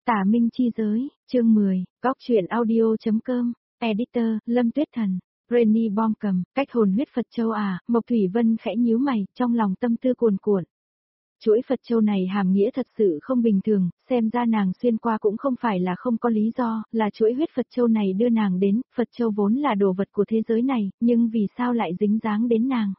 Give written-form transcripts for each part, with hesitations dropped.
Tả Minh Chi Giới, chương 10, Góc truyện audio.com, Editor, Lâm Tuyết Thần, Renny Bom cầm, cách hồn huyết Phật Châu à, Mộc Thủy Vân khẽ nhíu mày, trong lòng tâm tư cuồn cuộn. Chuỗi Phật Châu này hàm nghĩa thật sự không bình thường, xem ra nàng xuyên qua cũng không phải là không có lý do, là chuỗi huyết Phật Châu này đưa nàng đến, Phật Châu vốn là đồ vật của thế giới này, nhưng vì sao lại dính dáng đến nàng?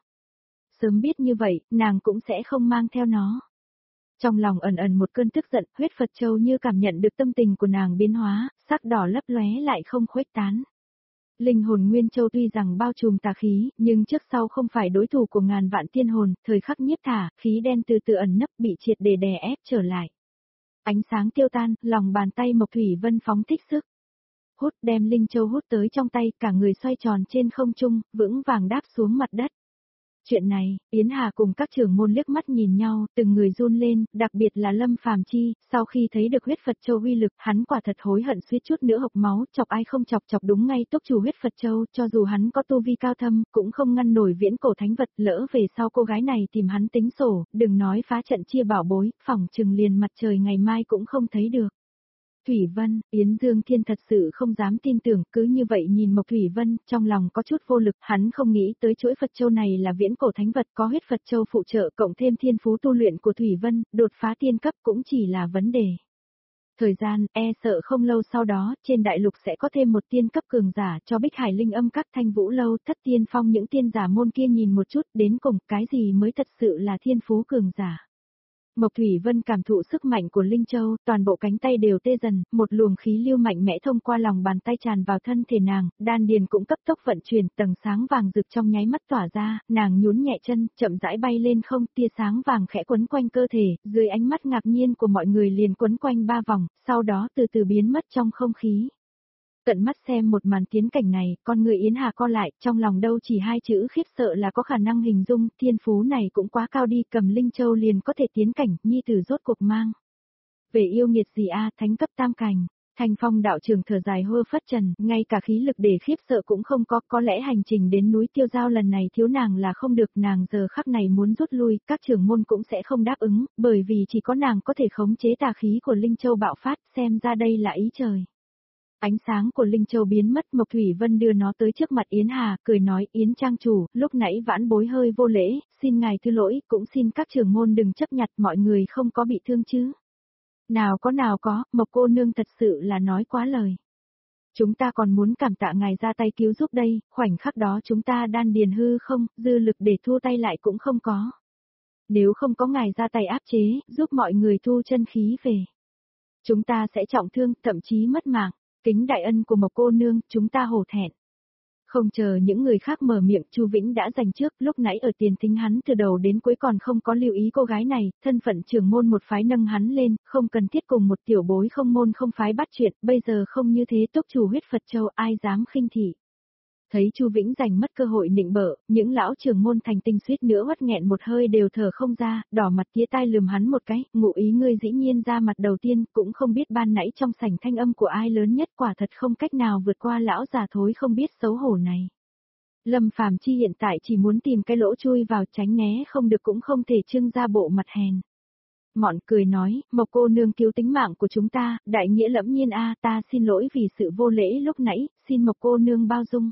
Sớm biết như vậy, nàng cũng sẽ không mang theo nó. Trong lòng ẩn ẩn một cơn tức giận, huyết Phật Châu như cảm nhận được tâm tình của nàng biến hóa, sắc đỏ lấp lóe lại không khuếch tán. Linh hồn Nguyên Châu tuy rằng bao trùm tà khí, nhưng trước sau không phải đối thủ của ngàn vạn tiên hồn, thời khắc nhiếp thả, khí đen từ từ ẩn nấp bị triệt để đè ép trở lại. Ánh sáng tiêu tan, lòng bàn tay Mộc Thủy Vân phóng thích sức. Hút đem Linh Châu hút tới trong tay, cả người xoay tròn trên không trung, vững vàng đáp xuống mặt đất. Chuyện này, Yến Hà cùng các trưởng môn liếc mắt nhìn nhau, từng người run lên, đặc biệt là Lâm Phàm Chi, sau khi thấy được huyết Phật Châu uy lực, hắn quả thật hối hận suýt chút nữa hộc máu, chọc ai không chọc đúng ngay tốc chủ huyết Phật Châu, cho dù hắn có tu vi cao thâm, cũng không ngăn nổi viễn cổ thánh vật, lỡ về sau cô gái này tìm hắn tính sổ, đừng nói phá trận chia bảo bối, phỏng chừng liền mặt trời ngày mai cũng không thấy được. Thủy Vân, Yến Dương Thiên thật sự không dám tin tưởng, cứ như vậy nhìn Mộc Thủy Vân, trong lòng có chút vô lực, hắn không nghĩ tới chuỗi Phật Châu này là viễn cổ thánh vật có huyết Phật Châu phụ trợ cộng thêm thiên phú tu luyện của Thủy Vân, đột phá tiên cấp cũng chỉ là vấn đề. Thời gian, sợ không lâu sau đó, trên đại lục sẽ có thêm một tiên cấp cường giả cho Bích Hải Linh Âm các Thanh Vũ Lâu, Thất Tiên Phong những tiên giả môn kia nhìn một chút, đến cùng cái gì mới thật sự là thiên phú cường giả. Mộc Thủy Vân cảm thụ sức mạnh của Linh Châu, toàn bộ cánh tay đều tê dần, một luồng khí lưu mạnh mẽ thông qua lòng bàn tay tràn vào thân thể nàng, đan điền cũng cấp tốc vận chuyển, tầng sáng vàng rực trong nháy mắt tỏa ra, nàng nhún nhẹ chân, chậm rãi bay lên không, tia sáng vàng khẽ quấn quanh cơ thể, dưới ánh mắt ngạc nhiên của mọi người liền quấn quanh 3 vòng, sau đó từ từ biến mất trong không khí. Tận mắt xem một màn tiến cảnh này, con người Yến Hà co lại, trong lòng đâu chỉ 2 chữ khiếp sợ là có khả năng hình dung, thiên phú này cũng quá cao đi, cầm Linh Châu liền có thể tiến cảnh, nhi tử rốt cuộc mang. Về yêu nghiệt gì a, thánh cấp tam cảnh, Thanh Phong đạo trường thở dài hơ phất trần, ngay cả khí lực để khiếp sợ cũng không có lẽ hành trình đến núi Tiêu Giao lần này thiếu nàng là không được, nàng giờ khắc này muốn rút lui, các trưởng môn cũng sẽ không đáp ứng, bởi vì chỉ có nàng có thể khống chế tà khí của Linh Châu bạo phát, xem ra đây là ý trời. Ánh sáng của Linh Châu biến mất, Mộc Thủy Vân đưa nó tới trước mặt Yến Hà, cười nói, Yến trang chủ, lúc nãy vãn bối hơi vô lễ, xin ngài thứ lỗi, cũng xin các trưởng môn đừng chấp nhặt, mọi người không có bị thương chứ. Nào có, Mộc cô nương thật sự là nói quá lời. Chúng ta còn muốn cảm tạ ngài ra tay cứu giúp đây, khoảnh khắc đó chúng ta đan điền hư không, dư lực để thu tay lại cũng không có. Nếu không có ngài ra tay áp chế, giúp mọi người thu chân khí về. Chúng ta sẽ trọng thương, thậm chí mất mạng. Kính đại ân của Mộc cô nương, chúng ta hổ thẹn. Không chờ những người khác mở miệng, Chu Vĩnh đã giành trước, lúc nãy ở tiền thính hắn từ đầu đến cuối còn không có lưu ý cô gái này, thân phận trưởng môn một phái nâng hắn lên, không cần thiết cùng một tiểu bối không môn không phái bắt chuyện, bây giờ không như thế tốc chủ huyết Phật Châu ai dám khinh thị. Thấy Chu Vĩnh giành mất cơ hội nịnh bợ, những lão trưởng môn thành tinh suýt nữa hoắt nghẹn một hơi đều thở không ra, đỏ mặt tía tai lườm hắn một cái, ngụ ý ngươi dĩ nhiên ra mặt đầu tiên, cũng không biết ban nãy trong sảnh thanh âm của ai lớn nhất, quả thật không cách nào vượt qua lão già thối không biết xấu hổ này. Lâm Phàm Chi hiện tại chỉ muốn tìm cái lỗ chui vào, tránh né không được cũng không thể trưng ra bộ mặt hèn. Mọn cười nói, Mộc cô nương cứu tính mạng của chúng ta, đại nghĩa lẫm nhiên a, ta xin lỗi vì sự vô lễ lúc nãy, xin Mộc cô nương bao dung.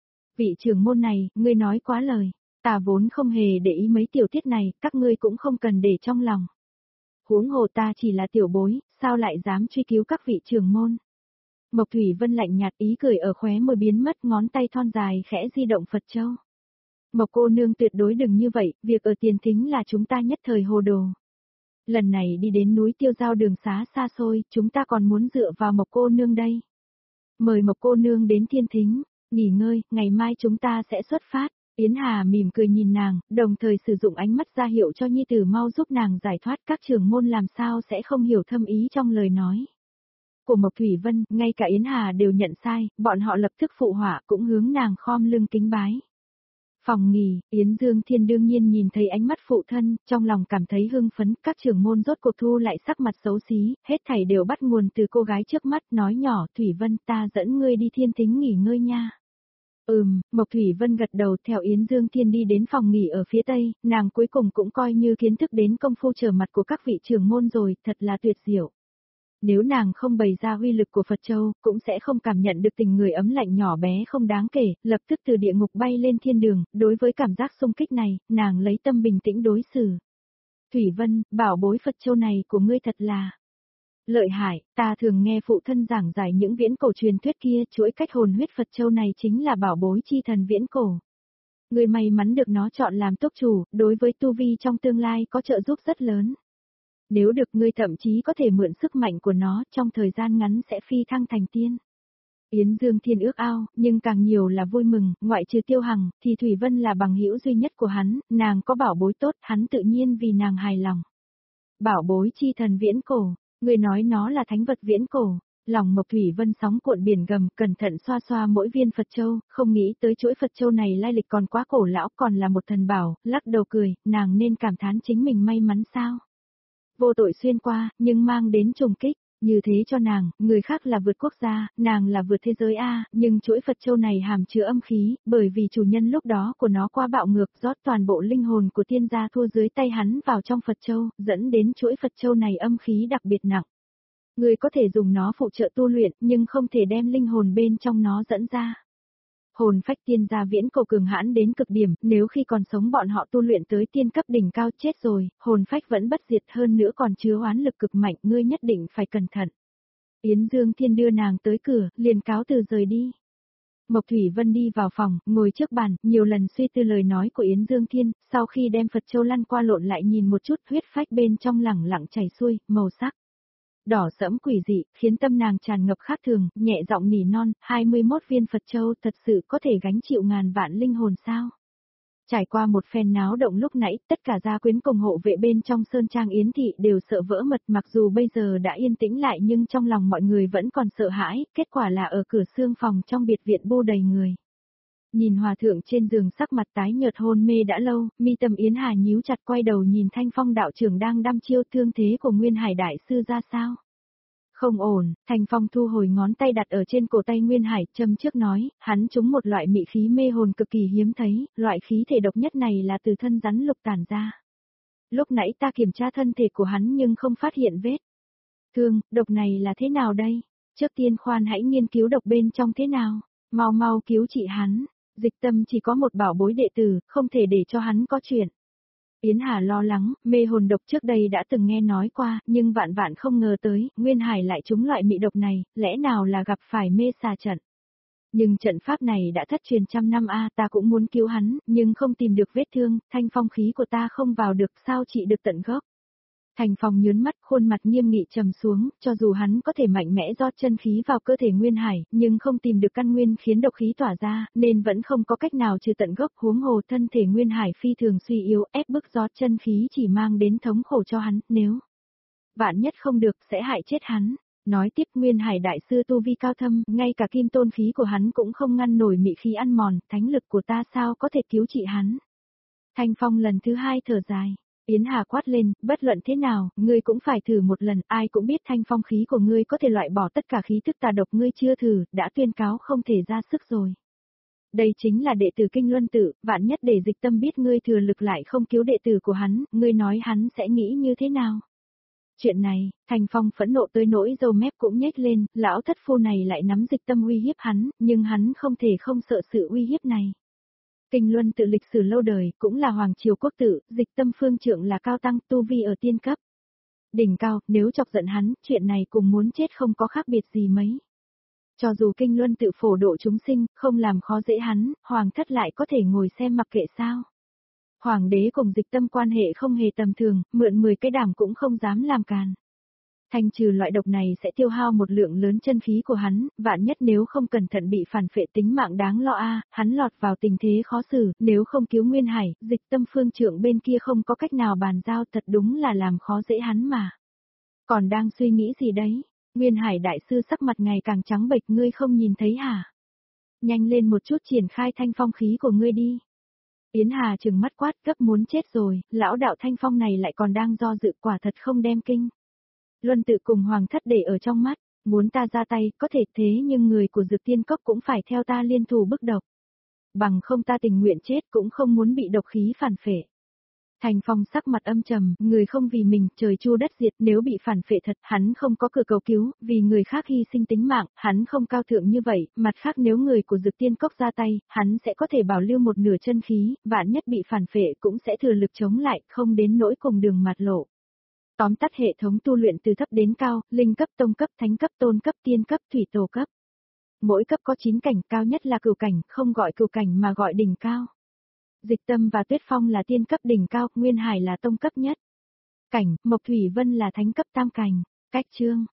Vị trưởng môn này, ngươi nói quá lời, ta vốn không hề để ý mấy tiểu tiết này, các ngươi cũng không cần để trong lòng. Huống hồ ta chỉ là tiểu bối, sao lại dám truy cứu các vị trưởng môn. Mộc Thủy Vân lạnh nhạt, ý cười ở khóe môi biến mất, ngón tay thon dài khẽ di động Phật Châu. Mộc cô nương tuyệt đối đừng như vậy, việc ở tiền thính là chúng ta nhất thời hồ đồ. Lần này đi đến núi Tiêu Giao đường xá xa xôi, chúng ta còn muốn dựa vào Mộc cô nương đây. Mời Mộc cô nương đến thiên thính. Nghỉ ngơi, ngày mai chúng ta sẽ xuất phát. Yến Hà mỉm cười nhìn nàng, đồng thời sử dụng ánh mắt ra hiệu cho nhi tử mau giúp nàng giải thoát, các trưởng môn làm sao sẽ không hiểu thâm ý trong lời nói của Mộc Thủy Vân, ngay cả Yến Hà đều nhận sai, bọn họ lập tức phụ họa cũng hướng nàng khom lưng kính bái. Phòng nghỉ, Yến Dương Thiên đương nhiên nhìn thấy ánh mắt phụ thân, trong lòng cảm thấy hưng phấn, các trưởng môn rốt cuộc thu lại sắc mặt xấu xí, hết thảy đều bắt nguồn từ cô gái trước mắt, nói nhỏ, Thủy Vân ta dẫn ngươi đi thiên thính nghỉ ngơi nha. Mộc Thủy Vân gật đầu theo Yến Dương Thiên đi đến phòng nghỉ ở phía tây, nàng cuối cùng cũng coi như kiến thức đến công phu trở mặt của các vị trưởng môn rồi, thật là tuyệt diệu. Nếu nàng không bày ra uy lực của Phật Châu, cũng sẽ không cảm nhận được tình người ấm lạnh nhỏ bé không đáng kể, lập tức từ địa ngục bay lên thiên đường, đối với cảm giác xung kích này, nàng lấy tâm bình tĩnh đối xử. Thủy Vân, bảo bối Phật Châu này của ngươi thật là lợi hại, ta thường nghe phụ thân giảng giải những viễn cổ truyền thuyết kia, chuỗi cách hồn huyết Phật Châu này chính là bảo bối chi thần viễn cổ. Ngươi may mắn được nó chọn làm túc chủ, đối với tu vi trong tương lai có trợ giúp rất lớn. Nếu được ngươi thậm chí có thể mượn sức mạnh của nó, trong thời gian ngắn sẽ phi thăng thành tiên. Yến Dương Thiên ước ao, nhưng càng nhiều là vui mừng, ngoại trừ Tiêu Hằng, thì Thủy Vân là bằng hữu duy nhất của hắn, nàng có bảo bối tốt, hắn tự nhiên vì nàng hài lòng. Bảo bối chi thần viễn cổ, người nói nó là thánh vật viễn cổ. Lòng Mộc Thủy Vân sóng cuộn biển gầm, cẩn thận xoa xoa mỗi viên Phật Châu, không nghĩ tới chuỗi Phật Châu này lai lịch còn quá cổ lão, còn là một thần bảo, lắc đầu cười, nàng nên cảm thán chính mình may mắn sao. Vô tội xuyên qua, nhưng mang đến trùng kích, như thế cho nàng, người khác là vượt quốc gia, nàng là vượt thế giới A, nhưng chuỗi Phật Châu này hàm chứa âm khí, bởi vì chủ nhân lúc đó của nó quá bạo ngược, rót toàn bộ linh hồn của tiên gia thua dưới tay hắn vào trong Phật Châu, dẫn đến chuỗi Phật Châu này âm khí đặc biệt nặng. Người có thể dùng nó phụ trợ tu luyện, nhưng không thể đem linh hồn bên trong nó dẫn ra. Hồn phách tiên gia viễn cổ cường hãn đến cực điểm, nếu khi còn sống bọn họ tu luyện tới tiên cấp đỉnh cao chết rồi, hồn phách vẫn bất diệt hơn nữa còn chứa oán lực cực mạnh, ngươi nhất định phải cẩn thận. Yến Dương Thiên đưa nàng tới cửa, liền cáo từ rời đi. Mộc Thủy Vân đi vào phòng, ngồi trước bàn, nhiều lần suy tư lời nói của Yến Dương Thiên, sau khi đem Phật Châu lăn qua lộn lại nhìn một chút, huyết phách bên trong lẳng lặng chảy xuôi, màu sắc đỏ sẫm quỷ dị, khiến tâm nàng tràn ngập khác thường, nhẹ giọng nỉ non, 21 viên Phật Châu thật sự có thể gánh chịu ngàn vạn linh hồn sao? Trải qua một phen náo động lúc nãy, tất cả gia quyến cùng hộ vệ bên trong Sơn Trang Yến Thị đều sợ vỡ mật, mặc dù bây giờ đã yên tĩnh lại nhưng trong lòng mọi người vẫn còn sợ hãi, kết quả là ở cửa xương phòng trong biệt viện bu đầy người. Nhìn hòa thượng trên giường sắc mặt tái nhợt hôn mê đã lâu, mi tâm Yến Hà nhíu chặt quay đầu nhìn Thanh Phong đạo trưởng đang đăm chiêu thương thế của Nguyên Hải đại sư ra sao. Không ổn, Thanh Phong thu hồi ngón tay đặt ở trên cổ tay Nguyên Hải, châm trước nói, hắn trúng một loại mị khí mê hồn cực kỳ hiếm thấy, loại khí thể độc nhất này là từ thân rắn lục tản ra. Lúc nãy ta kiểm tra thân thể của hắn nhưng không phát hiện vết thương, độc này là thế nào đây? Trước tiên khoan hãy nghiên cứu độc bên trong thế nào, mau mau cứu trị hắn. Dịch Tâm chỉ có một bảo bối đệ tử, không thể để cho hắn có chuyện. Yến Hà lo lắng, mê hồn độc trước đây đã từng nghe nói qua, nhưng vạn vạn không ngờ tới, Nguyên Hải lại trúng loại mị độc này, lẽ nào là gặp phải mê xà trận. Nhưng trận pháp này đã thất truyền trăm năm ta cũng muốn cứu hắn, nhưng không tìm được vết thương, thanh phong khí của ta không vào được, sao trị được tận gốc. Thành Phong nhớn mắt, khuôn mặt nghiêm nghị trầm xuống, cho dù hắn có thể mạnh mẽ rót chân khí vào cơ thể Nguyên Hải, nhưng không tìm được căn nguyên khiến độc khí tỏa ra, nên vẫn không có cách nào trừ tận gốc, huống hồ thân thể Nguyên Hải phi thường suy yếu, ép bức rót chân khí chỉ mang đến thống khổ cho hắn, nếu vạn nhất không được sẽ hại chết hắn. Nói tiếp Nguyên Hải đại sư tu vi cao thâm, ngay cả kim tôn khí của hắn cũng không ngăn nổi mị khí ăn mòn, thánh lực của ta sao có thể cứu trị hắn. Thanh Phong lần thứ hai thở dài. Yến Hà quát lên, bất luận thế nào, ngươi cũng phải thử một lần, ai cũng biết thanh phong khí của ngươi có thể loại bỏ tất cả khí tức tà độc, ngươi chưa thử, đã tuyên cáo không thể ra sức rồi. Đây chính là đệ tử Kinh Luân Tự, vạn nhất để Dịch Tâm biết ngươi thừa lực lại không cứu đệ tử của hắn, ngươi nói hắn sẽ nghĩ như thế nào? Chuyện này, Thanh Phong phẫn nộ tới nỗi râu mép cũng nhếch lên, lão thất phu này lại nắm Dịch Tâm uy hiếp hắn, nhưng hắn không thể không sợ sự uy hiếp này. Kinh Luân Tự lịch sử lâu đời, cũng là hoàng triều quốc tự, Dịch Tâm phương trượng là cao tăng, tu vi ở tiên cấp. Đỉnh cao, nếu chọc giận hắn, chuyện này cùng muốn chết không có khác biệt gì mấy. Cho dù Kinh Luân Tự phổ độ chúng sinh, không làm khó dễ hắn, hoàng thất lại có thể ngồi xem mặc kệ sao. Hoàng đế cùng Dịch Tâm quan hệ không hề tầm thường, mượn 10 cái đàm cũng không dám làm càn. Thanh trừ loại độc này sẽ tiêu hao một lượng lớn chân khí của hắn, vạn nhất nếu không cẩn thận bị phản phệ tính mạng đáng lo hắn lọt vào tình thế khó xử, nếu không cứu Nguyên Hải, Dịch Tâm phương trượng bên kia không có cách nào bàn giao, thật đúng là làm khó dễ hắn mà. Còn đang suy nghĩ gì đấy? Nguyên Hải đại sư sắc mặt ngày càng trắng bệch, ngươi không nhìn thấy hả? Nhanh lên một chút triển khai thanh phong khí của ngươi đi. Yến Hà trừng mắt quát, gấp muốn chết rồi, lão đạo Thanh Phong này lại còn đang do dự, quả thật không đem Kinh Luân Tự cùng hoàng thất để ở trong mắt, muốn ta ra tay, có thể thế nhưng người của Dược Tiên Cốc cũng phải theo ta liên thủ bức độc. Bằng không ta tình nguyện chết cũng không muốn bị độc khí phản phệ. Thành Phong sắc mặt âm trầm, người không vì mình, trời chua đất diệt, nếu bị phản phệ thật, hắn không có cửa cầu cứu, vì người khác hy sinh tính mạng, hắn không cao thượng như vậy, mặt khác nếu người của Dực Tiên Cốc ra tay, hắn sẽ có thể bảo lưu một nửa chân khí, vạn nhất bị phản phệ cũng sẽ thừa lực chống lại, không đến nỗi cùng đường mặt lộ. Tóm tắt hệ thống tu luyện từ thấp đến cao, linh cấp, tông cấp, thánh cấp, tôn cấp, tiên cấp, thủy tổ cấp. Mỗi cấp có 9 cảnh, cao nhất là cửu cảnh, không gọi cửu cảnh mà gọi đỉnh cao. Dịch Tâm và Tuyết Phong là tiên cấp đỉnh cao, Nguyên Hải là tông cấp nhất. Cảnh, Mộc Thủy Vân là thánh cấp tam cảnh. Cách chương